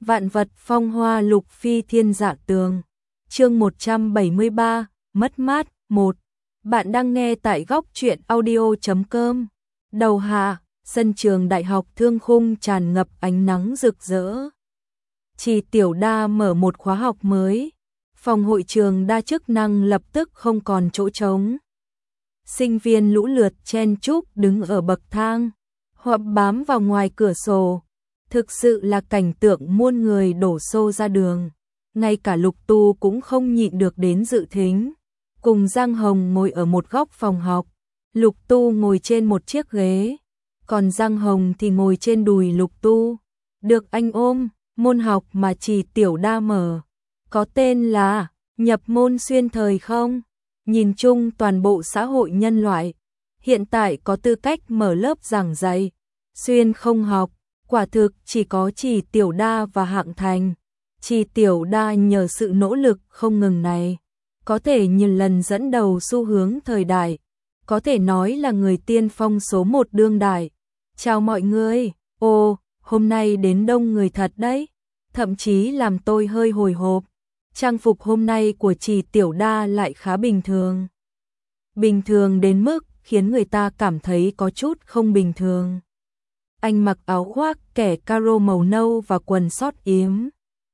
Vạn vật phong hoa lục phi thiên dạ tường. Chương 173, mất mát 1. Bạn đang nghe tại góc truyện audio.com. Đầu hạ, sân trường đại học Thương Khung tràn ngập ánh nắng rực rỡ. Trì Tiểu Đa mở một khóa học mới. Phòng hội trường đa chức năng lập tức không còn chỗ trống. Sinh viên lũ lượt chen chúc đứng ở bậc thang, hoặc bám vào ngoài cửa sổ. Thực sự là cảnh tượng muôn người đổ xô ra đường. Ngay cả Lục Tu cũng không nhịn được đến dự thính. Cùng Giang Hồng ngồi ở một góc phòng học. Lục Tu ngồi trên một chiếc ghế, còn Giang Hồng thì ngồi trên đùi Lục Tu. Được anh ôm, môn học mà Trì Tiểu Đa mở có tên là nhập môn xuyên thời không? Nhìn chung toàn bộ xã hội nhân loại hiện tại có tư cách mở lớp giảng dạy xuyên không học, quả thực chỉ có Trì Tiểu Đa và Hạng Thành. Trì Tiểu Đa nhờ sự nỗ lực không ngừng này, có thể nhiều lần dẫn đầu xu hướng thời đại, có thể nói là người tiên phong số 1 đương đại. Chào mọi người, ô, hôm nay đến đông người thật đấy, thậm chí làm tôi hơi hồi hộp. Trang phục hôm nay của Trì Tiểu Đa lại khá bình thường. Bình thường đến mức khiến người ta cảm thấy có chút không bình thường. Anh mặc áo khoác kẻ caro màu nâu và quần sót yếm.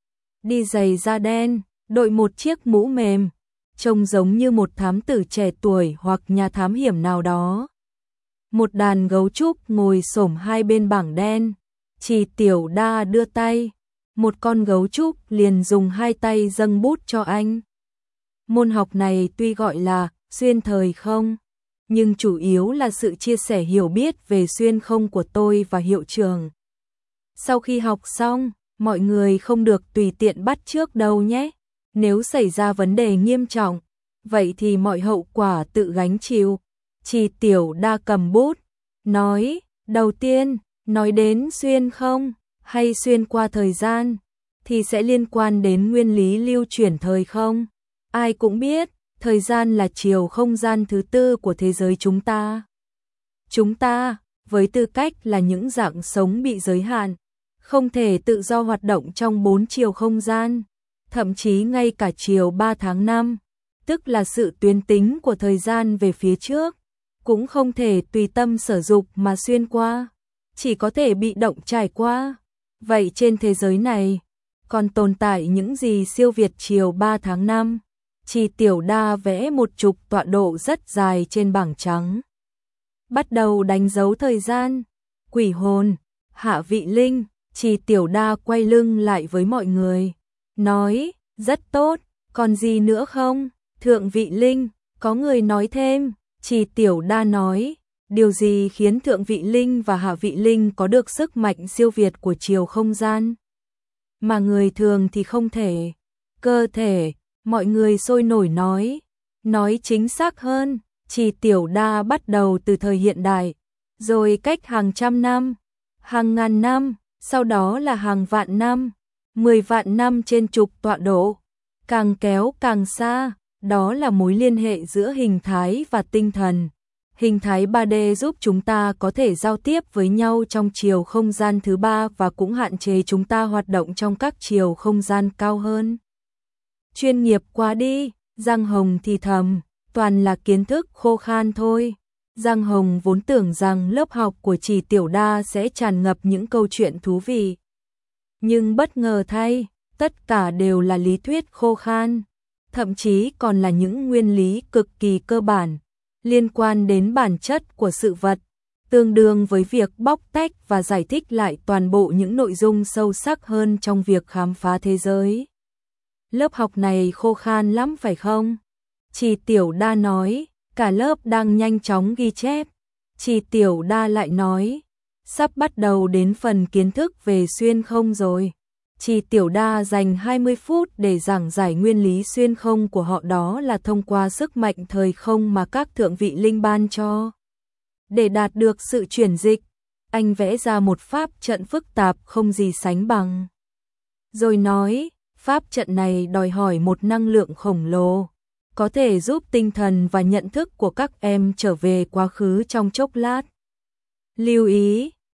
Đi giày da đen, đội một chiếc mũ mềm, trông giống như một thám tử trẻ tuổi hoặc nhà thám hiểm nào đó. Một đàn gấu trúc ngồi xổm hai bên bảng đen. Trì Tiểu Đa đưa tay, một con gấu trúc liền dùng hai tay dâng bút cho anh. Môn học này tuy gọi là xuyên thời không, nhưng chủ yếu là sự chia sẻ hiểu biết về xuyên không của tôi và hiệu trưởng. Sau khi học xong, mọi người không được tùy tiện bắt chước đâu nhé. Nếu xảy ra vấn đề nghiêm trọng, vậy thì mọi hậu quả tự gánh chịu. Trì Tiểu Đa cầm bút, nói, đầu tiên, nói đến xuyên không, hay xuyên qua thời gian, thì sẽ liên quan đến nguyên lý lưu chuyển thời không. Ai cũng biết, thời gian là chiều không gian thứ tư của thế giới chúng ta. Chúng ta, với tư cách là những dạng sống bị giới hạn, không thể tự do hoạt động trong 4 chiều không gian, thậm chí ngay cả chiều 3 tháng 5, tức là sự tuyến tính của thời gian về phía trước, cũng không thể tùy tâm sở dục mà xuyên qua, chỉ có thể bị động trải qua. Vậy trên thế giới này, còn tồn tại những gì siêu việt chiều 3 tháng 5? Trì Tiểu Đa vẽ một trục tọa độ rất dài trên bảng trắng. Bắt đầu đánh dấu thời gian. Quỷ hồn, Hạ Vị Linh. Trì Tiểu Đa quay lưng lại với mọi người, nói, rất tốt, còn gì nữa không? Thượng Vị Linh, có người nói thêm. Trì Tiểu Đa nói, điều gì khiến Thượng Vị Linh và Hạ Vị Linh có được sức mạnh siêu việt của chiều không gian, mà người thường thì không thể? Cơ thể. Mọi người sôi nổi nói chính xác hơn, Trì Tiểu Đa bắt đầu từ thời hiện đại, rồi cách hàng trăm năm, hàng ngàn năm, sau đó là hàng vạn năm, 10 vạn năm trên trục tọa độ, càng kéo càng xa, đó là mối liên hệ giữa hình thái và tinh thần. Hình thái 3D giúp chúng ta có thể giao tiếp với nhau trong chiều không gian thứ 3 và cũng hạn chế chúng ta hoạt động trong các chiều không gian cao hơn. Chuyên nghiệp quá đi, Giang Hồng thì thầm, toàn là kiến thức khô khan thôi. Giang Hồng vốn tưởng rằng lớp học của Trì Tiểu Đa sẽ tràn ngập những câu chuyện thú vị. Nhưng bất ngờ thay, tất cả đều là lý thuyết khô khan, thậm chí còn là những nguyên lý cực kỳ cơ bản, liên quan đến bản chất của sự vật, tương đương với việc bóc tách và giải thích lại toàn bộ những nội dung sâu sắc hơn trong việc khám phá thế giới. Lớp học này khô khan lắm phải không? Trì Tiểu Đa nói, cả lớp đang nhanh chóng ghi chép. Trì Tiểu Đa lại nói, sắp bắt đầu đến phần kiến thức về xuyên không rồi. Trì Tiểu Đa dành 20 phút để giảng giải nguyên lý xuyên không của họ, đó là thông qua sức mạnh thời không mà các thượng vị linh ban cho. Để đạt được sự chuyển dịch, anh vẽ ra một pháp trận phức tạp không gì sánh bằng. Rồi nói, pháp trận này đòi hỏi một năng lượng khổng lồ, có thể giúp tinh thần và nhận thức của các em trở về quá khứ trong chốc lát. Lưu ý,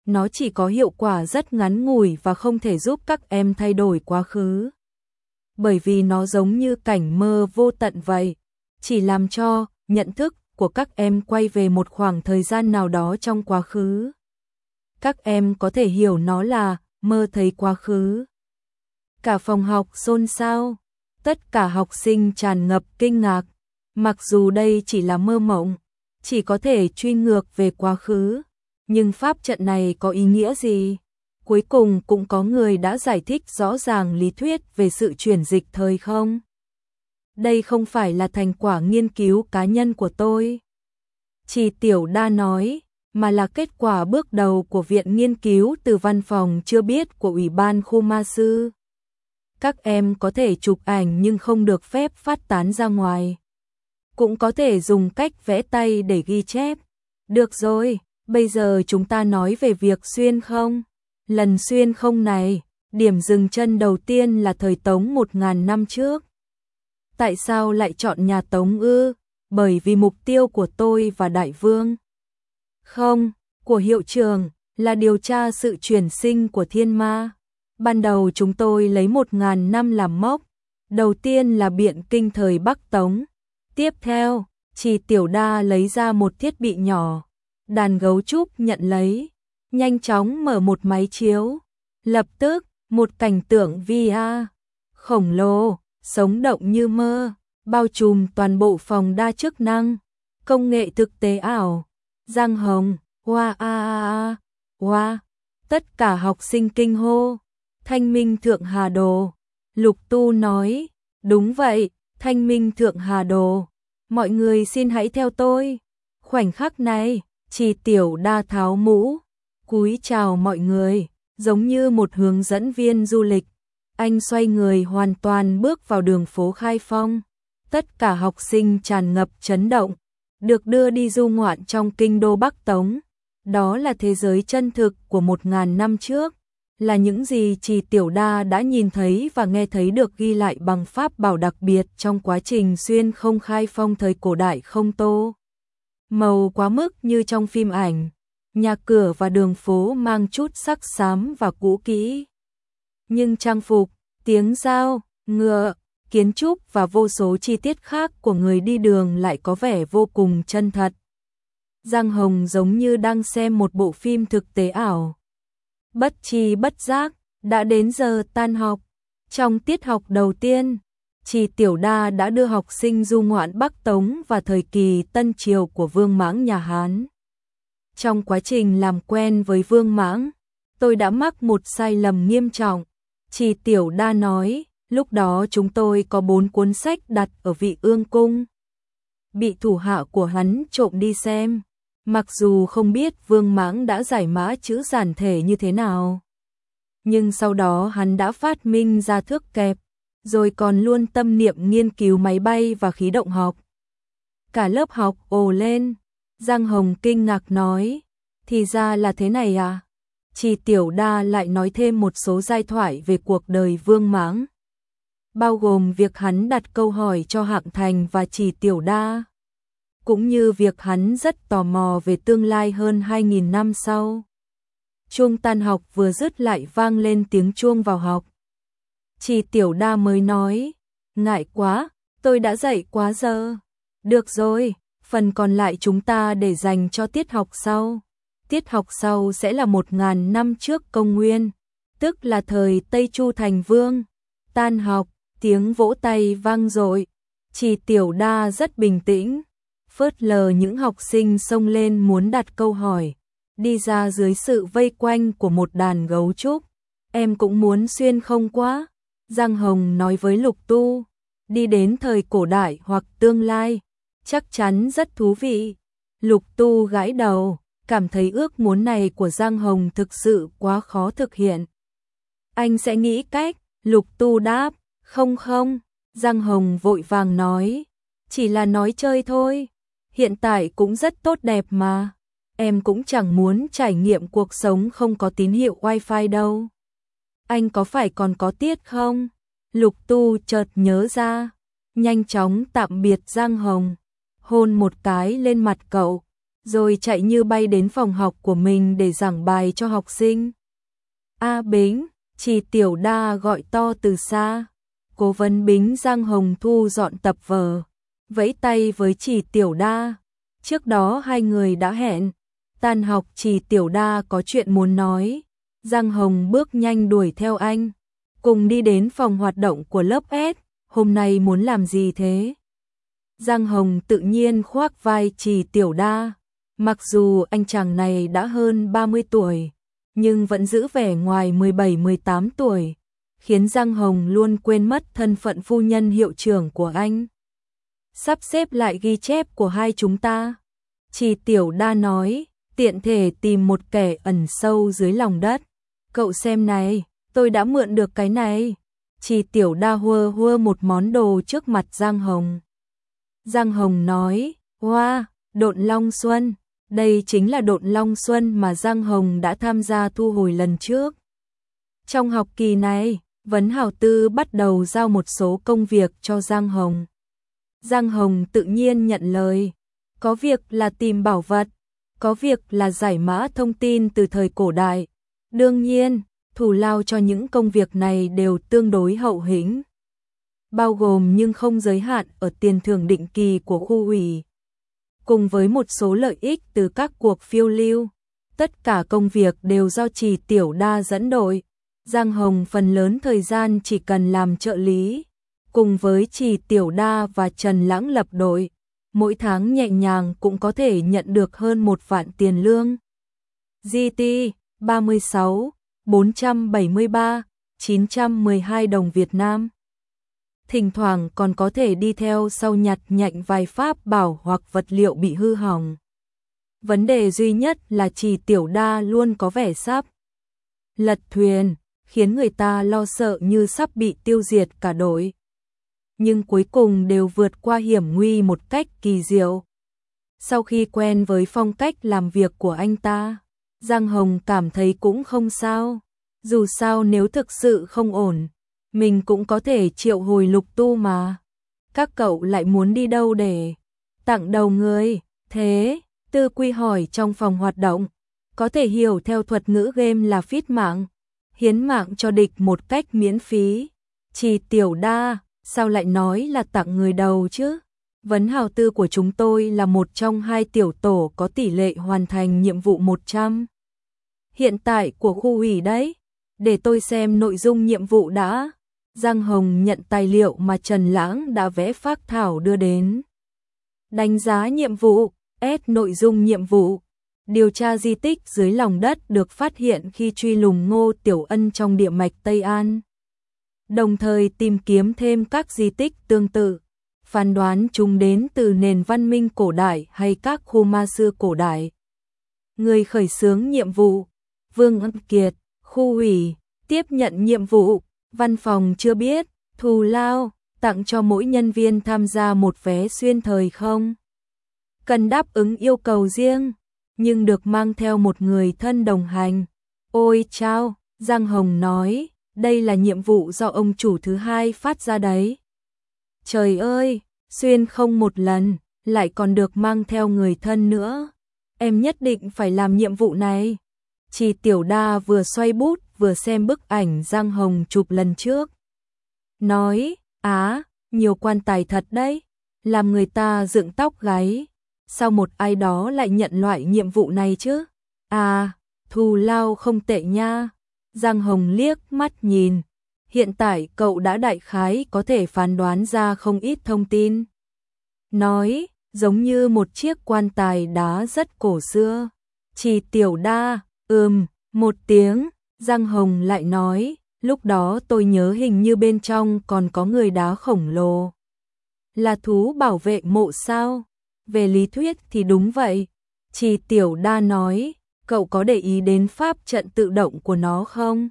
nó chỉ có hiệu quả rất ngắn ngủi và không thể giúp các em thay đổi quá khứ. Bởi vì nó giống như cảnh mơ vô tận vậy, chỉ làm cho nhận thức của các em quay về một khoảng thời gian nào đó trong quá khứ. Các em có thể hiểu nó là mơ thấy quá khứ. Cả phòng học xôn xao, tất cả học sinh tràn ngập kinh ngạc, mặc dù đây chỉ là mơ mộng, chỉ có thể truy ngược về quá khứ, nhưng pháp trận này có ý nghĩa gì? Cuối cùng cũng có người đã giải thích rõ ràng lý thuyết về sự chuyển dịch thời không. Đây không phải là thành quả nghiên cứu cá nhân của tôi, Trì Tiểu Đa nói, mà là kết quả bước đầu của viện nghiên cứu từ văn phòng chưa biết của Ủy ban khu ma sư. Các em có thể chụp ảnh nhưng không được phép phát tán ra ngoài. Cũng có thể dùng cách vẽ tay để ghi chép. Được rồi, bây giờ chúng ta nói về việc xuyên không. Lần xuyên không này, điểm dừng chân đầu tiên là thời Tống 1000 năm trước. Tại sao lại chọn nhà Tống ư? Bởi vì mục tiêu của tôi và Đại Vương, không, của hiệu trưởng, là điều tra sự chuyển sinh của thiên ma. Ban đầu chúng tôi lấy 1000 năm làm mốc. Đầu tiên là biện kinh thời Bắc Tống. Tiếp theo, Trì Tiểu Đa lấy ra một thiết bị nhỏ. Đàn gấu trúc nhận lấy, nhanh chóng mở một máy chiếu. Lập tức, một cảnh tượng VR khổng lồ, sống động như mơ, bao trùm toàn bộ phòng đa chức năng, công nghệ thực tế ảo. Giang Hồng, wow. Tất cả học sinh kinh hô. Thanh Minh Thượng Hà Đồ. Lục Tu nói, đúng vậy, Thanh Minh Thượng Hà Đồ. Mọi người xin hãy theo tôi. Khoảnh khắc này, Trì Tiểu Đa tháo mũ, cúi chào mọi người, giống như một hướng dẫn viên du lịch. Anh xoay người hoàn toàn bước vào đường phố Khai Phong. Tất cả học sinh tràn ngập chấn động, được đưa đi du ngoạn trong kinh đô Bắc Tống. Đó là thế giới chân thực của 1000 năm trước, là những gì Trì Tiểu Đa đã nhìn thấy và nghe thấy được ghi lại bằng pháp bảo đặc biệt trong quá trình xuyên không Khai Phong thời cổ đại không tô màu quá mức như trong phim ảnh. Nhà cửa và đường phố mang chút sắc xám và cũ kỹ. Nhưng trang phục, tiếng dao, ngựa, kiến trúc và vô số chi tiết khác của người đi đường lại có vẻ vô cùng chân thật. Giang Hồng giống như đang xem một bộ phim thực tế ảo. Bất tri bất giác, đã đến giờ tan học. Trong tiết học đầu tiên, Trì Tiểu Đa đã đưa học sinh du ngoạn Bắc Tống và thời kỳ Tân Triều của Vương Mãng nhà Hán. Trong quá trình làm quen với Vương Mãng, tôi đã mắc một sai lầm nghiêm trọng. Trì Tiểu Đa nói, lúc đó chúng tôi có 4 cuốn sách đặt ở Vị Ương Cung. Bị thủ hạ của hắn trộm đi xem. Mặc dù không biết Vương Mãng đã giải mã chữ giản thể như thế nào, nhưng sau đó hắn đã phát minh ra thước kẹp, rồi còn luôn tâm niệm nghiên cứu máy bay và khí động học. Cả lớp học ồ lên. Giang Hồng kinh ngạc nói, thì ra là thế này à? Trì Tiểu Đa lại nói thêm một số giai thoại về cuộc đời Vương Mãng, bao gồm việc hắn đặt câu hỏi cho Hạng Thành và Trì Tiểu Đa, cũng như việc hắn rất tò mò về tương lai hơn 2000 năm sau. Chuông tan học vừa dứt lại vang lên tiếng chuông vào học. Trì Tiểu Đa mới nói, ngại quá, tôi đã dậy quá giờ. Được rồi, phần còn lại chúng ta để dành cho tiết học sau. Tiết học sau sẽ là 1000 năm trước công nguyên, tức là thời Tây Chu Thành Vương. Tan học, tiếng vỗ tay vang dội. Trì Tiểu Đa rất bình tĩnh, phớt lờ những học sinh xông lên muốn đặt câu hỏi, đi ra dưới sự vây quanh của một đàn gấu trúc. Em cũng muốn xuyên không quá. Giang Hồng nói với Lục Tu, đi đến thời cổ đại hoặc tương lai, chắc chắn rất thú vị. Lục Tu gãi đầu, cảm thấy ước muốn này của Giang Hồng thực sự quá khó thực hiện. Anh sẽ nghĩ cách, Lục Tu đáp, không. Giang Hồng vội vàng nói, chỉ là nói chơi thôi, hiện tại cũng rất tốt đẹp mà. Em cũng chẳng muốn trải nghiệm cuộc sống không có tín hiệu wifi đâu. Anh có phải còn có tiết không? Lục Tu chợt nhớ ra, nhanh chóng tạm biệt Giang Hồng, hôn một cái lên mặt cậu. rồi chạy như bay đến phòng học của mình để giảng bài cho học sinh. A Bính, Trì Tiểu Đa gọi to từ xa. Cố vấn Bính Giang Hồng thu dọn tập vở, vẫy tay với Trì Tiểu Đa. Trước đó hai người đã hẹn, tan học Trì Tiểu Đa có chuyện muốn nói. Giang Hồng bước nhanh đuổi theo anh, cùng đi đến phòng hoạt động của lớp S. Hôm nay muốn làm gì thế? Giang Hồng tự nhiên khoác vai Trì Tiểu Đa. Mặc dù anh chàng này đã hơn 30 tuổi, nhưng vẫn giữ vẻ ngoài 17-18 tuổi, khiến Giang Hồng luôn quên mất thân phận phu nhân hiệu trưởng của anh. Sắp xếp lại ghi chép của hai chúng ta. Trì Tiểu Đa nói, tiện thể tìm một kẻ ẩn sâu dưới lòng đất. Cậu xem này, tôi đã mượn được cái này. Trì Tiểu Đa hua hua một món đồ trước mặt Giang Hồng. Giang Hồng nói, wow, Độn Long Xuân. Đây chính là Độn Long Xuân mà Giang Hồng đã tham gia thu hồi lần trước. Trong học kỳ này, Vấn Hào Tư bắt đầu giao một số công việc cho Giang Hồng. Giang Hồng tự nhiên nhận lời. Có việc là tìm bảo vật, có việc là giải mã thông tin từ thời cổ đại. Đương nhiên, thù lao cho những công việc này đều tương đối hậu hĩnh, bao gồm nhưng không giới hạn ở tiền thưởng định kỳ của khu ủy, cùng với một số lợi ích từ các cuộc phiêu lưu. Tất cả công việc đều do Trì Tiểu Đa dẫn đội. Giang Hồng phần lớn thời gian chỉ cần làm trợ lý, cùng với Trì Tiểu Đa và Trần Lãng lập đội. Mỗi tháng nhẹ nhàng cũng có thể nhận được hơn 1 vạn tiền lương. GT 36 473 912 đồng Việt Nam. Thỉnh thoảng còn có thể đi theo sau nhặt nhạnh vài pháp bảo hoặc vật liệu bị hư hỏng. Vấn đề duy nhất là Trì Tiểu Đa luôn có vẻ sắp lật thuyền, khiến người ta lo sợ như sắp bị tiêu diệt cả đội. Nhưng cuối cùng đều vượt qua hiểm nguy một cách kỳ diệu. Sau khi quen với phong cách làm việc của anh ta, Giang Hồng cảm thấy cũng không sao. Dù sao nếu thực sự không ổn, mình cũng có thể triệu hồi Lục Tu mà. Các cậu lại muốn đi đâu để tặng đầu người? Thế, Tư Quy hỏi trong phòng hoạt động. Có thể hiểu theo thuật ngữ game là phít mạng, hiến mạng cho địch một cách miễn phí. Trì Tiểu Đa, sao lại nói là tặng người đầu chứ? Vấn Hào Tư của chúng tôi là một trong 2 tiểu tổ có tỷ lệ hoàn thành nhiệm vụ 100. Hiện tại của khu ủy đấy. Để tôi xem nội dung nhiệm vụ đã. Giang Hồng nhận tài liệu mà Trần Lãng đã vẽ phác thảo đưa đến. Đánh giá nhiệm vụ, S nội dung nhiệm vụ. Điều tra di tích dưới lòng đất được phát hiện khi truy lùng Ngô Tiểu Ân trong địa mạch Tây An. Đồng thời tìm kiếm thêm các di tích tương tự, phán đoán chúng đến từ nền văn minh cổ đại hay các khu ma xưa cổ đại. Người khởi xướng nhiệm vụ, Vương Ân Kiệt, khu ủy, tiếp nhận nhiệm vụ, văn phòng chưa biết, thù lao, tặng cho mỗi nhân viên tham gia một vé xuyên thời không. Cần đáp ứng yêu cầu riêng, nhưng được mang theo một người thân đồng hành. Ôi chao, Giang Hồng nói, đây là nhiệm vụ do ông chủ thứ 2 phát ra đấy. Trời ơi, xuyên không một lần, lại còn được mang theo người thân nữa. Em nhất định phải làm nhiệm vụ này. Trì Tiểu Đa vừa xoay bút vừa xem bức ảnh Giang Hồng chụp lần trước. Nói, nhiều quan tài thật đấy, làm người ta dựng tóc gáy. Sao một ai đó lại nhận loại nhiệm vụ này chứ? Thù lao không tệ nha. Giang Hồng liếc mắt nhìn. Hiện tại cậu đã đại khái có thể phán đoán ra không ít thông tin. Nói, giống như một chiếc quan tài đá rất cổ xưa. Trì Tiểu Đa, một tiếng. Giang Hồng lại nói, lúc đó tôi nhớ hình như bên trong còn có người đá khổng lồ. Là thú bảo vệ mộ sao? Về lý thuyết thì đúng vậy. Trì Tiểu Đa nói, cậu có để ý đến pháp trận tự động của nó không?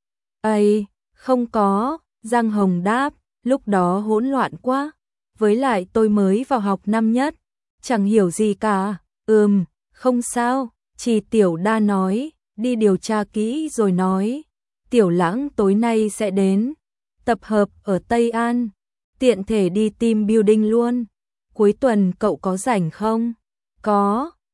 Không có, Giang Hồng đáp, lúc đó hỗn loạn quá. Với lại tôi mới vào học năm nhất, chẳng hiểu gì cả. Không sao, Trì Tiểu Đa nói, đi điều tra kỹ rồi nói. Tiểu Lãng tối nay sẽ đến, tập hợp ở Tây An, tiện thể đi team building luôn. Cuối tuần cậu có rảnh không? Có,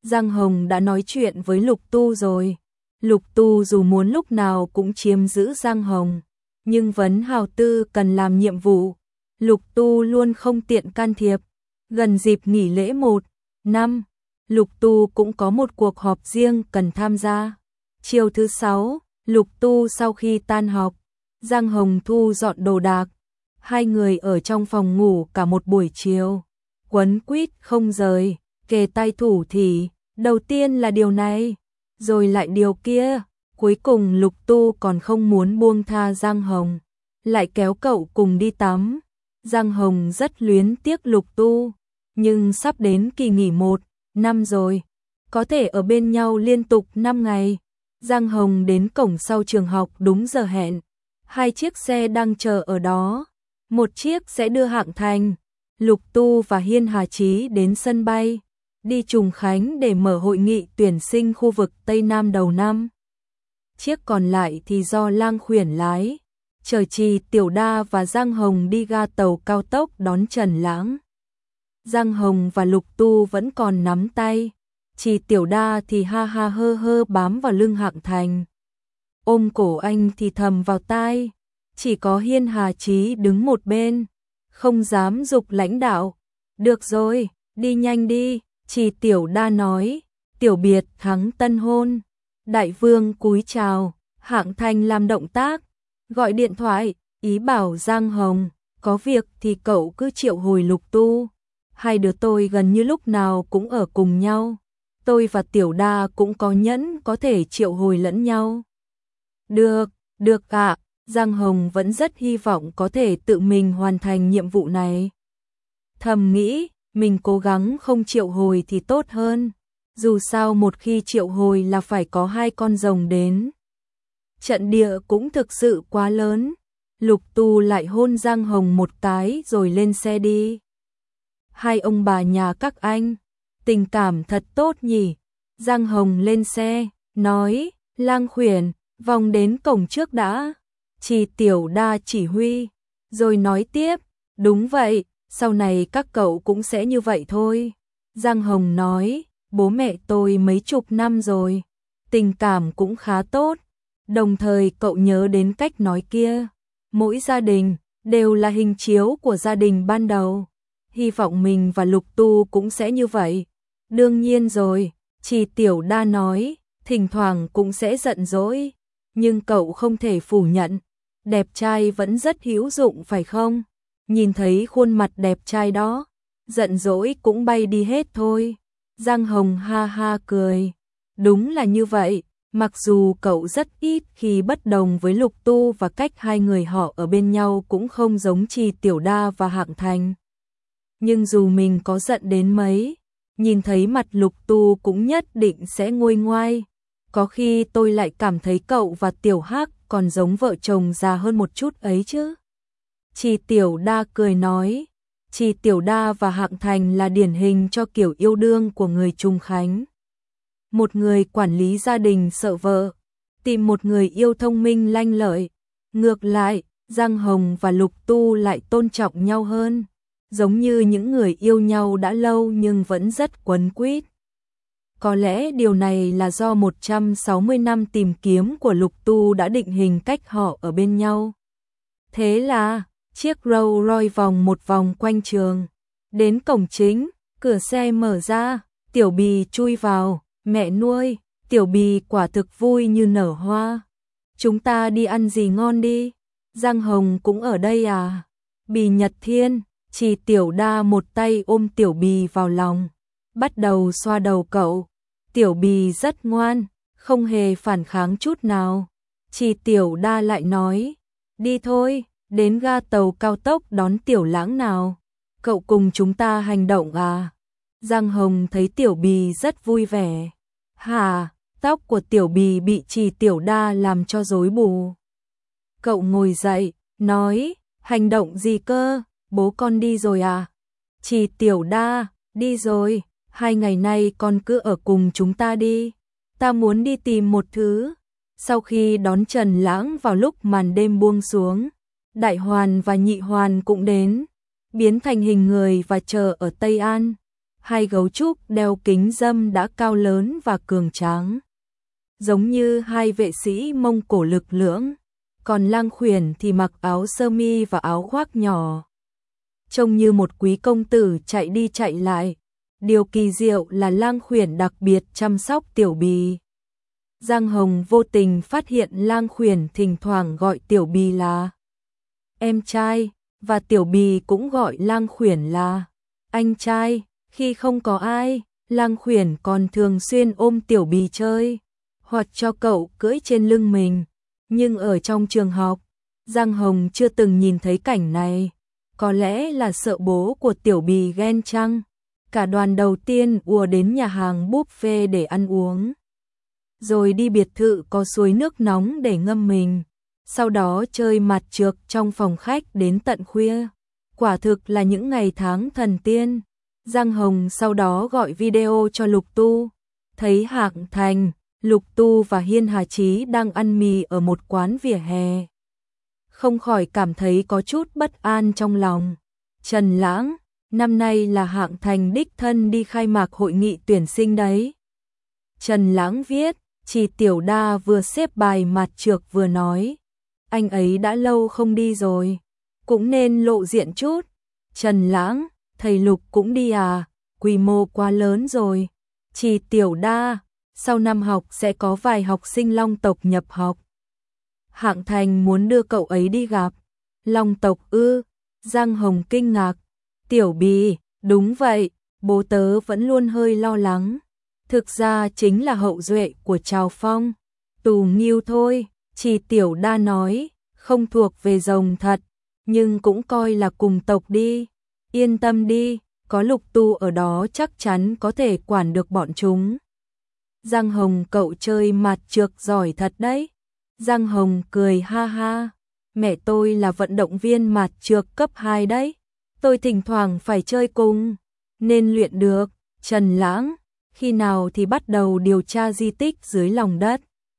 Giang Hồng đã nói chuyện với Lục Tu rồi. Lục Tu dù muốn lúc nào cũng chiếm giữ Giang Hồng, nhưng Vấn Hào Tư cần làm nhiệm vụ, Lục Tu luôn không tiện can thiệp. Gần dịp nghỉ lễ 1 năm, Lục Tu cũng có một cuộc họp riêng cần tham gia. Chiều thứ 6, Lục Tu sau khi tan học, Giang Hồng thu dọn đồ đạc. Hai người ở trong phòng ngủ cả một buổi chiều, quấn quýt không rời, kề tay thủ thỉ, đầu tiên là điều này, rồi lại điều kia, cuối cùng Lục Tu còn không muốn buông tha Giang Hồng, lại kéo cậu cùng đi tắm. Giang Hồng rất luyến tiếc Lục Tu, nhưng sắp đến kỳ nghỉ 1 năm rồi, có thể ở bên nhau liên tục 5 ngày. Giang Hồng đến cổng sau trường học đúng giờ hẹn, 2 chiếc xe đang chờ ở đó, một chiếc sẽ đưa Hạng Thành, Lục Tu và Hiên Hà Chí đến sân bay, đi Trùng Khánh để mở hội nghị tuyển sinh khu vực Tây Nam đầu năm. Chiếc còn lại thì do Lang Khuyển lái, chở Trì Tiểu Đa và Giang Hồng đi ga tàu cao tốc đón Trần Lãng. Giang Hồng và Lục Tu vẫn còn nắm tay, Trì Tiểu Đa thì ha ha hơ hơ bám vào lưng Hạng Thành, ôm cổ anh thì thầm vào tai. Chỉ có Hiên Hà Chí đứng một bên, không dám giục lãnh đạo. Được rồi, đi nhanh đi, Trì Tiểu Đa nói, tiểu biệt thắng tân hôn. Đại vương cúi chào, Hạng Thành làm động tác, gọi điện thoại, ý bảo Giang Hồng, có việc thì cậu cứ triệu hồi Lục Tu. Hai đứa tôi gần như lúc nào cũng ở cùng nhau. Tôi và Tiểu Đa cũng có nhẫn có thể triệu hồi lẫn nhau. Được ạ. Giang Hồng vẫn rất hy vọng có thể tự mình hoàn thành nhiệm vụ này. Thầm nghĩ, mình cố gắng không triệu hồi thì tốt hơn. Dù sao một khi triệu hồi là phải có 2 con rồng đến. Trận địa cũng thực sự quá lớn. Lục Tu lại hôn Giang Hồng một cái rồi lên xe đi. Hai ông bà nhà các anh, tình cảm thật tốt nhỉ. Giang Hồng lên xe, nói, Lang Khuyển, vòng đến cổng trước đã. Trì Tiểu Đa chỉ huy, rồi nói tiếp, đúng vậy, sau này các cậu cũng sẽ như vậy thôi. Giang Hồng nói, bố mẹ tôi mấy chục năm rồi, tình cảm cũng khá tốt. Đồng thời cậu nhớ đến cách nói kia, mỗi gia đình đều là hình chiếu của gia đình ban đầu. Hy vọng mình và Lục Tu cũng sẽ như vậy. Đương nhiên rồi, Trì Tiểu Đa nói, thỉnh thoảng cũng sẽ giận dỗi, nhưng cậu không thể phủ nhận, đẹp trai vẫn rất hữu dụng phải không? Nhìn thấy khuôn mặt đẹp trai đó, giận dỗi cũng bay đi hết thôi. Giang Hồng ha ha cười, đúng là như vậy, mặc dù cậu rất ít khi bất đồng với Lục Tu và cách hai người họ ở bên nhau cũng không giống Trì Tiểu Đa và Hạng Thành. Nhưng dù mình có giận đến mấy, nhìn thấy mặt Lục Tu cũng nhất định sẽ nguôi ngoai. Có khi tôi lại cảm thấy cậu và Tiểu Hắc còn giống vợ chồng già hơn một chút ấy chứ. Trì Tiểu Đa cười nói, Trì Tiểu Đa và Hạng Thành là điển hình cho kiểu yêu đương của người Trùng Khánh. Một người quản lý gia đình sợ vợ, tìm một người yêu thông minh lanh lợi. Ngược lại, Giang Hồng và Lục Tu lại tôn trọng nhau hơn, giống như những người yêu nhau đã lâu nhưng vẫn rất quấn quýt. Có lẽ điều này là do 160 năm tìm kiếm của Lục Tu đã định hình cách họ ở bên nhau. Thế là, chiếc Rolls Royce vòng một vòng quanh trường. Đến cổng chính, cửa xe mở ra, Tiểu Bì chui vào, mẹ nuôi, Tiểu Bì quả thực vui như nở hoa. Chúng ta đi ăn gì ngon đi, Giang Hồng cũng ở đây à? Bì Nhật Thiên, Trì Tiểu Đa một tay ôm Tiểu Bì vào lòng, bắt đầu xoa đầu cậu. Tiểu Bì rất ngoan, không hề phản kháng chút nào. Trì Tiểu Đa lại nói, đi thôi, đến ga tàu cao tốc đón Tiểu Lãng nào. Cậu cùng chúng ta hành động à? Giang Hồng thấy Tiểu Bì rất vui vẻ. Hả, tóc của Tiểu Bì bị Trì Tiểu Đa làm cho rối bù. Cậu ngồi dậy, nói, hành động gì cơ, bố con đi rồi à? Trì Tiểu Đa, đi rồi, 2 ngày nay con cứ ở cùng chúng ta đi. Ta muốn đi tìm một thứ. Sau khi đón Trần Lãng vào lúc màn đêm buông xuống, Đại Hoàn và Nhị Hoàn cũng đến, biến thành hình người và chờ ở Tây An. Hai gấu trúc đeo kính râm đã cao lớn và cường tráng, giống như hai vệ sĩ Mông Cổ lực lưỡng, còn Lang Khuyển thì mặc áo sơ mi và áo khoác nhỏ, trông như một quý công tử chạy đi chạy lại. Điều kỳ diệu là Lang Khuyển đặc biệt chăm sóc Tiểu Bì. Giang Hồng vô tình phát hiện Lang Khuyển thỉnh thoảng gọi Tiểu Bì là em trai, và Tiểu Bì cũng gọi Lang Khuyển là anh trai. Khi không có ai, Lang Khuyển còn thường xuyên ôm Tiểu Bì chơi, hoặc cho cậu cưỡi trên lưng mình. Nhưng ở trong trường học, Giang Hồng chưa từng nhìn thấy cảnh này. Có lẽ là sợ bố của Tiểu Bì ghen chăng? Cả đoàn đầu tiên ùa đến nhà hàng buffet để ăn uống, rồi đi biệt thự có suối nước nóng để ngâm mình, sau đó chơi mặt trược trong phòng khách đến tận khuya. Quả thực là những ngày tháng thần tiên. Giang Hồng sau đó gọi video cho Lục Tu, thấy Hạng Thành, Lục Tu và Hiên Hà Chí đang ăn mì ở một quán vỉa hè, không khỏi cảm thấy có chút bất an trong lòng. Trần Lãng, năm nay là Hạng Thành đích thân đi khai mạc hội nghị tuyển sinh đấy. Trần Lãng viết, Trì Tiểu Đa vừa xếp bài mặt trược vừa nói, anh ấy đã lâu không đi rồi, cũng nên lộ diện chút. Trần Lãng, thầy Lục cũng đi à? Quy mô quá lớn rồi. Trì Tiểu Đa, sau năm học sẽ có vài học sinh Long tộc nhập học. Hạng Thành muốn đưa cậu ấy đi gặp. Long tộc ư? Giang Hồng kinh ngạc. Tiểu Bì, đúng vậy, bố tớ vẫn luôn hơi lo lắng. Thực ra chính là hậu duệ của Trào Phong. Tù Nghiêu thôi, Trì Tiểu Đa nói, không thuộc về rồng thật, nhưng cũng coi là cùng tộc đi. Yên tâm đi, có Lục Tu ở đó chắc chắn có thể quản được bọn chúng. Giang Hồng, cậu chơi mặt trược giỏi thật đấy. Giang Hồng cười ha ha, mẹ tôi là vận động viên mặt trược cấp 2 đấy, tôi thỉnh thoảng phải chơi cùng, nên luyện được. Trần Lãng, khi nào thì bắt đầu điều tra di tích dưới lòng đất?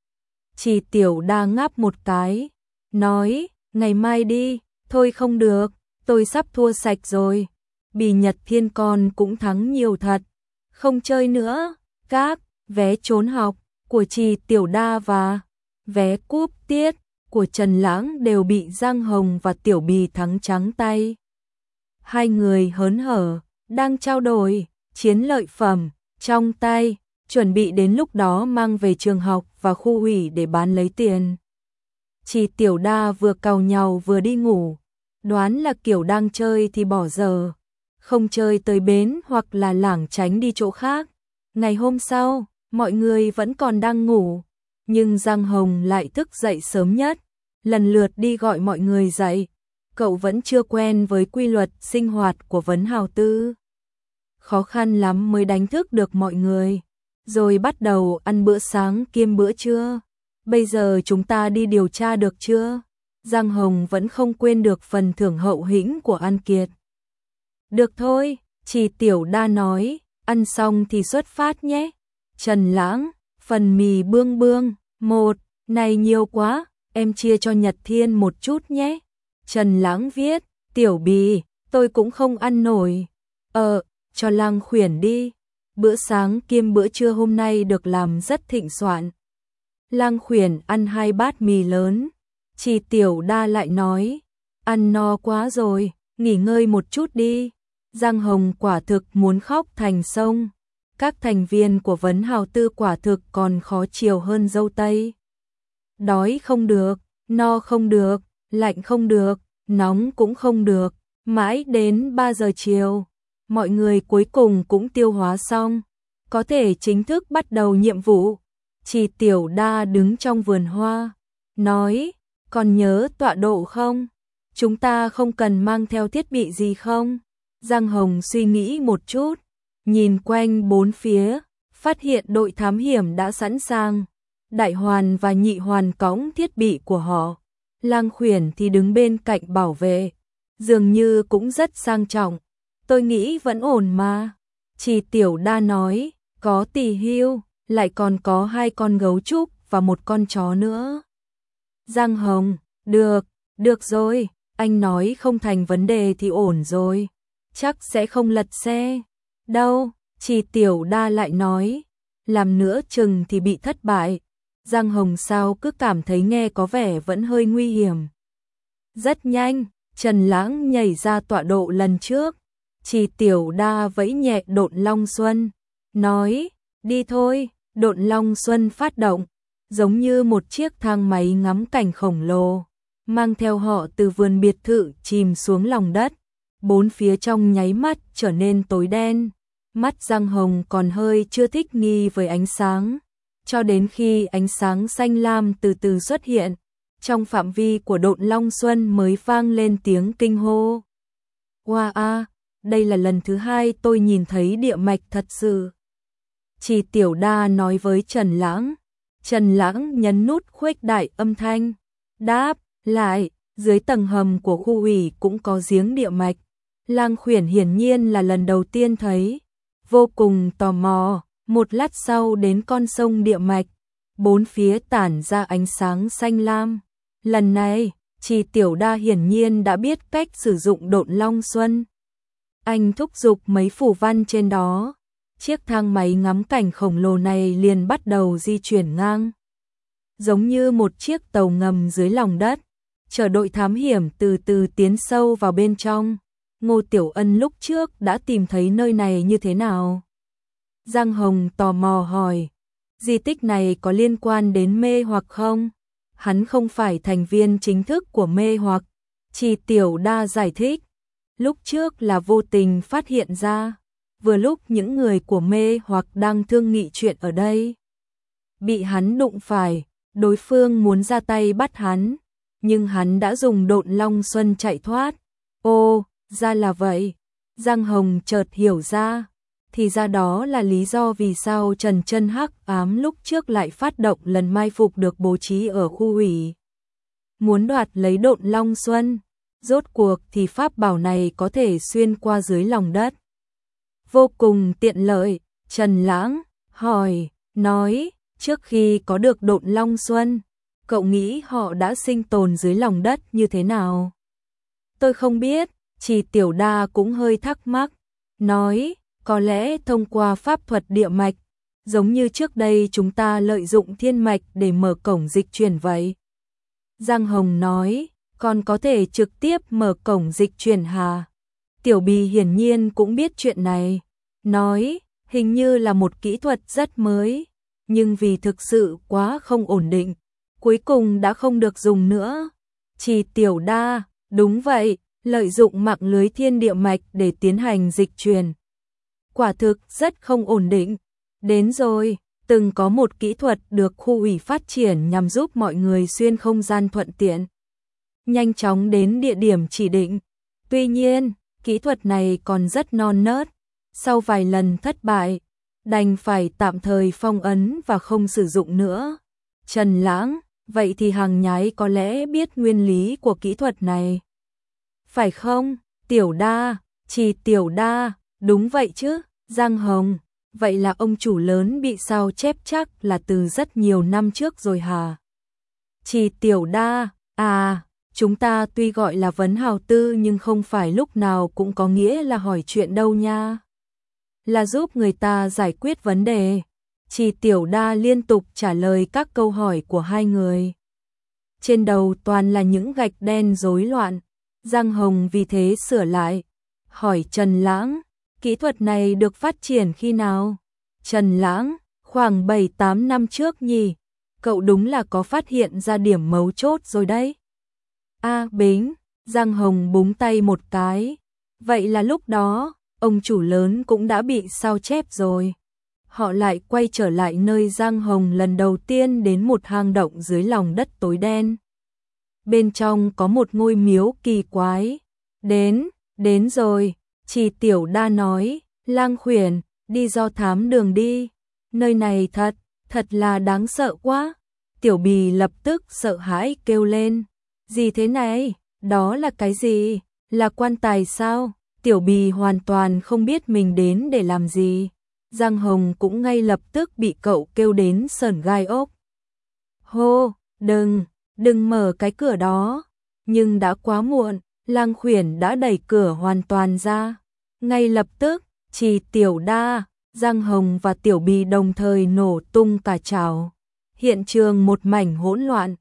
Trì Tiểu Đa ngáp một cái, nói, ngày mai đi. Thôi không được, tôi sắp thua sạch rồi. Bì Nhật Thiên con cũng thắng nhiều thật, không chơi nữa. Các vé trốn học của Trì Tiểu Đa và vé cúp tiết của Trần Lãng đều bị Giang Hồng và Tiểu Bì thắng trắng tay. Hai người hớn hở, đang trao đổi chiến lợi phẩm trong tay, chuẩn bị đến lúc đó mang về trường học và khu ủy để bán lấy tiền. Trì Tiểu Đa vừa càu nhàu vừa đi ngủ, đoán là kiểu đang chơi thì bỏ giờ, không chơi tới bến hoặc là lảng tránh đi chỗ khác. Ngày hôm sau, mọi người vẫn còn đang ngủ, nhưng Giang Hồng lại thức dậy sớm nhất, lần lượt đi gọi mọi người dậy. Cậu vẫn chưa quen với quy luật sinh hoạt của Vấn Hào Tư, khó khăn lắm mới đánh thức được mọi người, rồi bắt đầu ăn bữa sáng kiêm bữa trưa. Bây giờ chúng ta đi điều tra được chưa? Giang Hồng vẫn không quên được phần thưởng hậu hĩnh của An Kiệt. Được thôi, Trì Tiểu Đa nói, ăn xong thì xuất phát nhé. Trần Lãng, phần mì bương bương, một, này nhiều quá, em chia cho Nhật Thiên một chút nhé. Trần Lãng viết, Tiểu Bì, tôi cũng không ăn nổi. Cho Lang Khuyển đi. Bữa sáng kiêm bữa trưa hôm nay được làm rất thịnh soạn. Lang Khuyển ăn 2 bát mì lớn. Trì Tiểu Đa lại nói, ăn no quá rồi, nghỉ ngơi một chút đi. Giang Hồng quả thực muốn khóc thành sông. Các thành viên của Vấn Hào Tư quả thực còn khó chiều hơn dâu tây. Đói không được, no không được, lạnh không được, nóng cũng không được. Mãi đến 3 giờ chiều, mọi người cuối cùng cũng tiêu hóa xong, có thể chính thức bắt đầu nhiệm vụ. Trì Tiểu Đa đứng trong vườn hoa, nói, còn nhớ tọa độ không? Chúng ta không cần mang theo thiết bị gì không? Giang Hồng suy nghĩ một chút, nhìn quanh bốn phía, phát hiện đội thám hiểm đã sẵn sàng. Đại Hoàn và Nhị Hoàn cõng thiết bị của họ, Lang Khuyển thì đứng bên cạnh bảo vệ, dường như cũng rất sang trọng. Tôi nghĩ vẫn ổn mà. Trì Tiểu Đa nói, có Tỳ Hưu, lại còn có 2 con gấu trúc và 1 con chó nữa. Giang Hồng, được rồi, anh nói không thành vấn đề thì ổn rồi, chắc sẽ không lật xe. Đâu, Trì Tiểu Đa lại nói, làm nữa chừng thì bị thất bại. Giang Hồng sao cứ cảm thấy nghe có vẻ vẫn hơi nguy hiểm. Rất nhanh, Trần Lãng nhảy ra tọa độ lần trước. Trì Tiểu Đa vẫy nhẹ Độn Long Xuân, nói, đi thôi. Độn Long Xuân phát động, giống như một chiếc thang máy ngắm cảnh khổng lồ, mang theo họ từ vườn biệt thự chìm xuống lòng đất. Bốn phía trong nháy mắt trở nên tối đen. Mắt Giang Hồng còn hơi chưa thích nghi với ánh sáng, cho đến khi ánh sáng xanh lam từ từ xuất hiện, trong phạm vi của Độn Long Xuân mới vang lên tiếng kinh hô. Wow a, đây là lần thứ hai tôi nhìn thấy địa mạch thật sự. Trì Tiểu Đa nói với Trần Lãng. Trần Lãng nhấn nút khuếch đại âm thanh, đáp lại, dưới tầng hầm của khu ủy cũng có giếng địa mạch. Lang Khuyển hiển nhiên là lần đầu tiên thấy, vô cùng tò mò. Một lát sau đến con sông địa mạch, bốn phía tản ra ánh sáng xanh lam. Lần này, Trì Tiểu Đa hiển nhiên đã biết cách sử dụng Độn Long Xuân. Anh thúc giục mấy phù văn trên đó, chiếc thang máy ngắm cảnh khổng lồ này liền bắt đầu di chuyển ngang, giống như một chiếc tàu ngầm dưới lòng đất, chở đội thám hiểm từ từ tiến sâu vào bên trong. Ngô Tiểu Ân lúc trước đã tìm thấy nơi này như thế nào? Giang Hồng tò mò hỏi, di tích này có liên quan đến mê hoặc không? Hắn không phải thành viên chính thức của mê hoặc. Trì Tiểu Đa giải thích, lúc trước là vô tình phát hiện ra, vừa lúc những người của mê hoặc đang thương nghị chuyện ở đây. Bị hắn đụng phải, đối phương muốn ra tay bắt hắn, nhưng hắn đã dùng Độn Long Xuân chạy thoát. Ô, ra là vậy. Giang Hồng chợt hiểu ra, thì ra đó là lý do vì sao Trần Chân Hắc Ám lúc trước lại phát động lần mai phục được bố trí ở khu ủy. Muốn đoạt lấy Độn Long Xuân, rốt cuộc thì pháp bảo này có thể xuyên qua dưới lòng đất. Vô cùng tiện lợi. Trần Lãng hỏi, nói, trước khi có được Độn Long Xuân, cậu nghĩ họ đã sinh tồn dưới lòng đất như thế nào? Tôi không biết. Trì Tiểu Đa cũng hơi thắc mắc, nói, có lẽ thông qua pháp thuật địa mạch, giống như trước đây chúng ta lợi dụng thiên mạch để mở cổng dịch chuyển vậy. Giang Hồng nói, còn có thể trực tiếp mở cổng dịch chuyển hà? Tiểu Bì hiển nhiên cũng biết chuyện này, nói, hình như là một kỹ thuật rất mới, nhưng vì thực sự quá không ổn định, cuối cùng đã không được dùng nữa. Trì Tiểu Đa, đúng vậy, lợi dụng mạng lưới thiên địa mạch để tiến hành dịch truyền. Quả thực rất không ổn định. Đến rồi, từng có một kỹ thuật được khu ủy phát triển nhằm giúp mọi người xuyên không gian thuận tiện, nhanh chóng đến địa điểm chỉ định. Tuy nhiên, kỹ thuật này còn rất non nớt, sau vài lần thất bại, đành phải tạm thời phong ấn và không sử dụng nữa. Trần Lãng, vậy thì hàng nhái có lẽ biết nguyên lý của kỹ thuật này, phải không? Tiểu Đa, Trì Tiểu Đa, đúng vậy chứ. Giang Hồng, vậy là ông chủ lớn bị sao chép chắc là từ rất nhiều năm trước rồi hả? Trì Tiểu Đa, à, chúng ta tuy gọi là vấn hào tư nhưng không phải lúc nào cũng có nghĩa là hỏi chuyện đâu nha. Là giúp người ta giải quyết vấn đề. Trì Tiểu Đa liên tục trả lời các câu hỏi của hai người. Trên đầu toàn là những gạch đen rối loạn. Giang Hồng vì thế sửa lại, hỏi Trần Lãng, kỹ thuật này được phát triển khi nào? Trần Lãng, khoảng 7-8 năm trước nhỉ, cậu đúng là có phát hiện ra điểm mấu chốt rồi đấy. Bính, Giang Hồng búng tay một cái, vậy là lúc đó, ông chủ lớn cũng đã bị sao chép rồi. Họ lại quay trở lại nơi Giang Hồng lần đầu tiên đến một hang động dưới lòng đất tối đen. Bên trong có một ngôi miếu kỳ quái. Đến rồi, Trì Tiểu Đa nói, Lang Khuyển, đi do thám đường đi. Nơi này thật là đáng sợ quá. Tiểu Bì lập tức sợ hãi kêu lên. Gì thế này? Đó là cái gì? Là quan tài sao? Tiểu Bì hoàn toàn không biết mình đến để làm gì. Giang Hồng cũng ngay lập tức bị cậu kêu đến sởn gai ốc. Hô, đừng mở cái cửa đó. Nhưng đã quá muộn, Lang Khuyển đã đẩy cửa hoàn toàn ra. Ngay lập tức, Trì Tiểu Đa, Giang Hồng và Tiểu Bì đồng thời nổ tung cả trào. Hiện trường một mảnh hỗn loạn.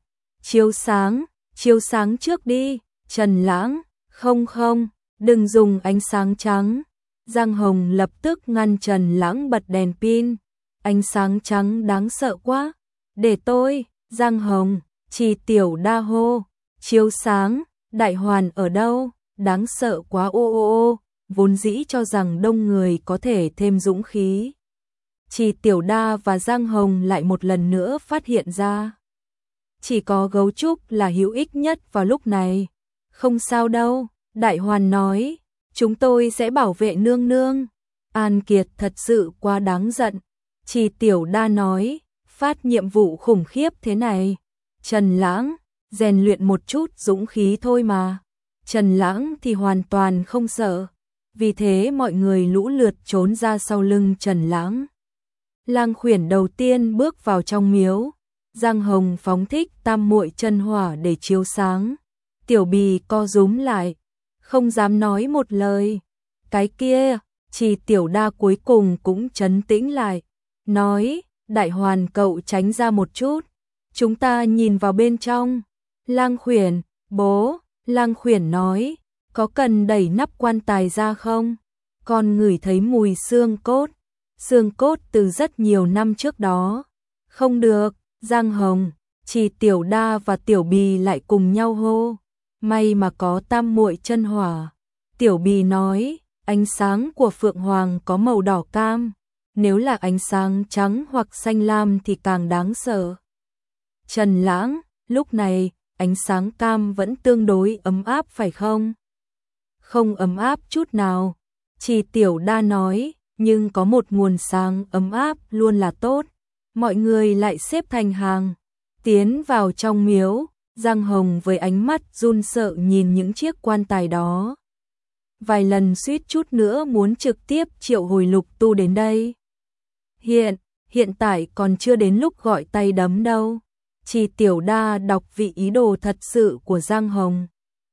Chiếu sáng trước đi, Trần Lãng, không, đừng dùng ánh sáng trắng. Giang Hồng lập tức ngăn Trần Lãng bật đèn pin. Ánh sáng trắng đáng sợ quá. Để tôi, Giang Hồng, Trì Tiểu Đa hô. Chiếu sáng, Đại Hoàn ở đâu? Đáng sợ quá ô. Vốn dĩ cho rằng đông người có thể thêm dũng khí. Trì Tiểu Đa và Giang Hồng lại một lần nữa phát hiện ra. Chỉ có gấu trúc là hữu ích nhất vào lúc này. Không sao đâu, Đại Hoàn nói, chúng tôi sẽ bảo vệ nương nương. An Kiệt thật sự quá đáng giận. Trì Tiểu Đa nói, phát nhiệm vụ khủng khiếp thế này. Trần Lãng, rèn luyện một chút dũng khí thôi mà. Trần Lãng thì hoàn toàn không sợ. Vì thế mọi người lũ lượt trốn ra sau lưng Trần Lãng. Lang Khuyển đầu tiên bước vào trong miếu. Giang Hồng phóng thích tam muội chân hỏa để chiếu sáng. Tiểu Bì co rúm lại, không dám nói một lời. Cái kia, Trì Tiểu Đa cuối cùng cũng trấn tĩnh lại. Nói, Đại Hoàn cậu tránh ra một chút. Chúng ta nhìn vào bên trong. Lang Khuyển, bố, Lang Khuyển nói, có cần đẩy nắp quan tài ra không? Con ngửi thấy mùi xương cốt từ rất nhiều năm trước đó. Không được, Giang Hồng, Trì Tiểu Đa và Tiểu Bì lại cùng nhau hô. May mà có tam muội chân hỏa. Tiểu Bì nói, ánh sáng của Phượng Hoàng có màu đỏ cam. Nếu là ánh sáng trắng hoặc xanh lam thì càng đáng sợ. Trần Lãng, lúc này, ánh sáng cam vẫn tương đối ấm áp phải không? Không ấm áp chút nào. Trì Tiểu Đa nói, nhưng có một nguồn sáng ấm áp luôn là tốt. Mọi người lại xếp thành hàng, tiến vào trong miếu. Giang Hồng với ánh mắt run sợ nhìn những chiếc quan tài đó. Vài lần suýt chút nữa muốn trực tiếp triệu hồi Lục Tu đến đây. Hiện tại còn chưa đến lúc gọi tay đấm đâu. Trì Tiểu Đa đọc vị ý đồ thật sự của Giang Hồng.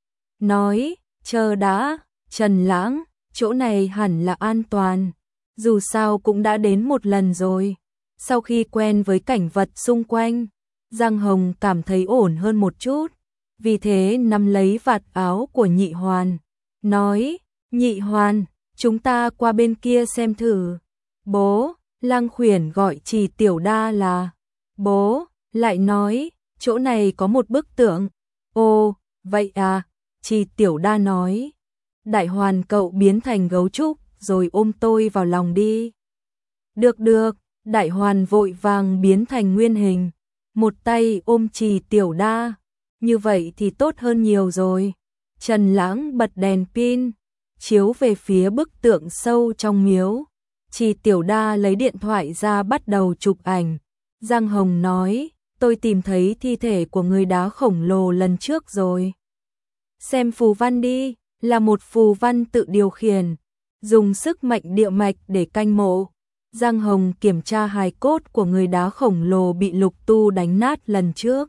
Nói, chờ đã, Trần Lãng, chỗ này hẳn là an toàn. Dù sao cũng đã đến một lần rồi. Sau khi quen với cảnh vật xung quanh, Giang Hồng cảm thấy ổn hơn một chút. Vì thế nắm lấy vạt áo của Nhị Hoàn. Nói, Nhị Hoàn, chúng ta qua bên kia xem thử. Bố, Lang Khuyển gọi Trì Tiểu Đa là bố, lại nói, chỗ này có một bức tượng. Ồ, vậy à, Trì Tiểu Đa nói. Đại Hoàn cậu biến thành gấu trúc rồi ôm tôi vào lòng đi. Được, Đại Hoàn vội vàng biến thành nguyên hình. Một tay ôm Trì Tiểu Đa. Như vậy thì tốt hơn nhiều rồi. Trần Lãng bật đèn pin, chiếu về phía bức tượng sâu trong miếu. Trì Tiểu Đa lấy điện thoại ra bắt đầu chụp ảnh. Giang Hồng nói, tôi tìm thấy thi thể của người đá khổng lồ lần trước rồi. Xem phù văn đi, là một phù văn tự điều khiển, dùng sức mạnh địa mạch để canh mộ. Giang Hồng kiểm tra hài cốt của người đá khổng lồ bị Lục Tu đánh nát lần trước.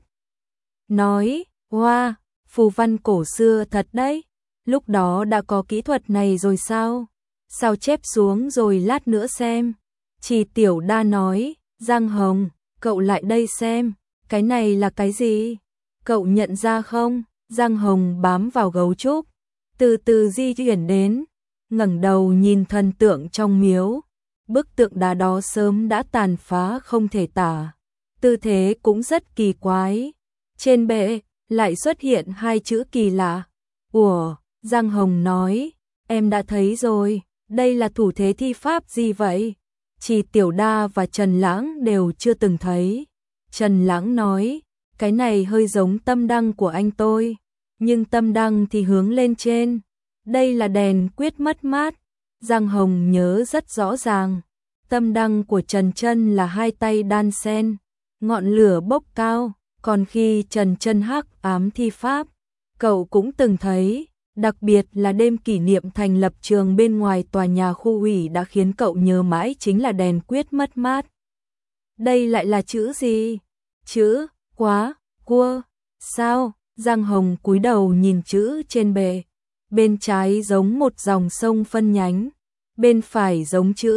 Nói, wow, phù văn cổ xưa thật đấy. Lúc đó đã có kỹ thuật này rồi sao? Sao chép xuống rồi lát nữa xem. Trì Tiểu Đa nói, Giang Hồng, cậu lại đây xem, cái này là cái gì? Cậu nhận ra không? Giang Hồng bám vào gấu trúc, từ từ di chuyển đến, ngẩng đầu nhìn thần tượng trong miếu. Bức tượng đá đó sớm đã tàn phá không thể tả, tư thế cũng rất kỳ quái. Trên bệ lại xuất hiện hai chữ kỳ lạ. Ủa, Giang Hồng nói, em đã thấy rồi, đây là thủ thế thi pháp gì vậy? Trì Tiểu Đa và Trần Lãng đều chưa từng thấy. Trần Lãng nói, cái này hơi giống tâm đăng của anh tôi, nhưng tâm đăng thì hướng lên trên. Đây là đèn quyết mất mát. Giang Hồng nhớ rất rõ ràng. Tâm đăng của Trần Chân là hai tay đan sen, ngọn lửa bốc cao, còn khi Trần Chân hắc ám thi pháp, cậu cũng từng thấy, đặc biệt là đêm kỷ niệm thành lập trường bên ngoài tòa nhà khu ủy đã khiến cậu nhớ mãi chính là đèn quyết mất mát. Đây lại là chữ gì? Chữ quá, cua, sao? Giang Hồng cúi đầu nhìn chữ trên bệ. Bên trái giống một dòng sông phân nhánh, bên phải giống chữ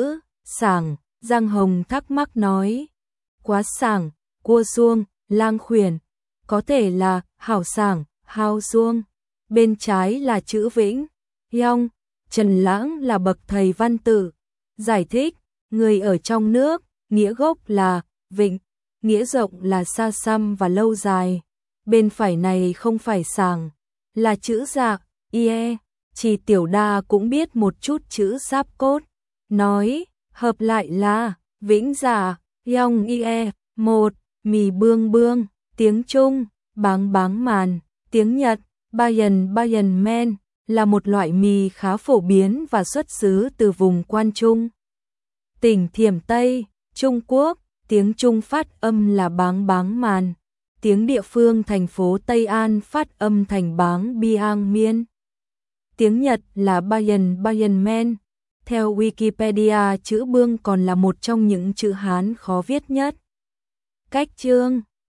Sảng, Giang Hồng thắc mắc nói. Quá sảng, cua xuông, lang khuyển, có thể là hảo sảng, hao xuông. Bên trái là chữ Vĩnh, Yong, Trần Lãng là bậc thầy văn tự. Giải thích, người ở trong nước, nghĩa gốc là vịnh, nghĩa rộng là xa xăm và lâu dài. Bên phải này không phải sảng, là chữ dạ, ie, chỉ Tiểu Đa cũng biết một chút chữ Giáp cốt. Nói, hợp lại là Vĩnh dạ, Yong ie, một, mì bương bương, tiếng Trung, báng báng màn, tiếng Nhật, Bayan men, là một loại mì khá phổ biến và xuất xứ từ vùng Quan Trung. Tỉnh Thiểm Tây, Trung Quốc, tiếng Trung phát âm là báng báng màn, tiếng địa phương thành phố Tây An phát âm thành báng biang miên. Tiếng Nhật là Bayan men. Theo Wikipedia, chữ bương còn là một trong những chữ Hán khó viết nhất. Cách chương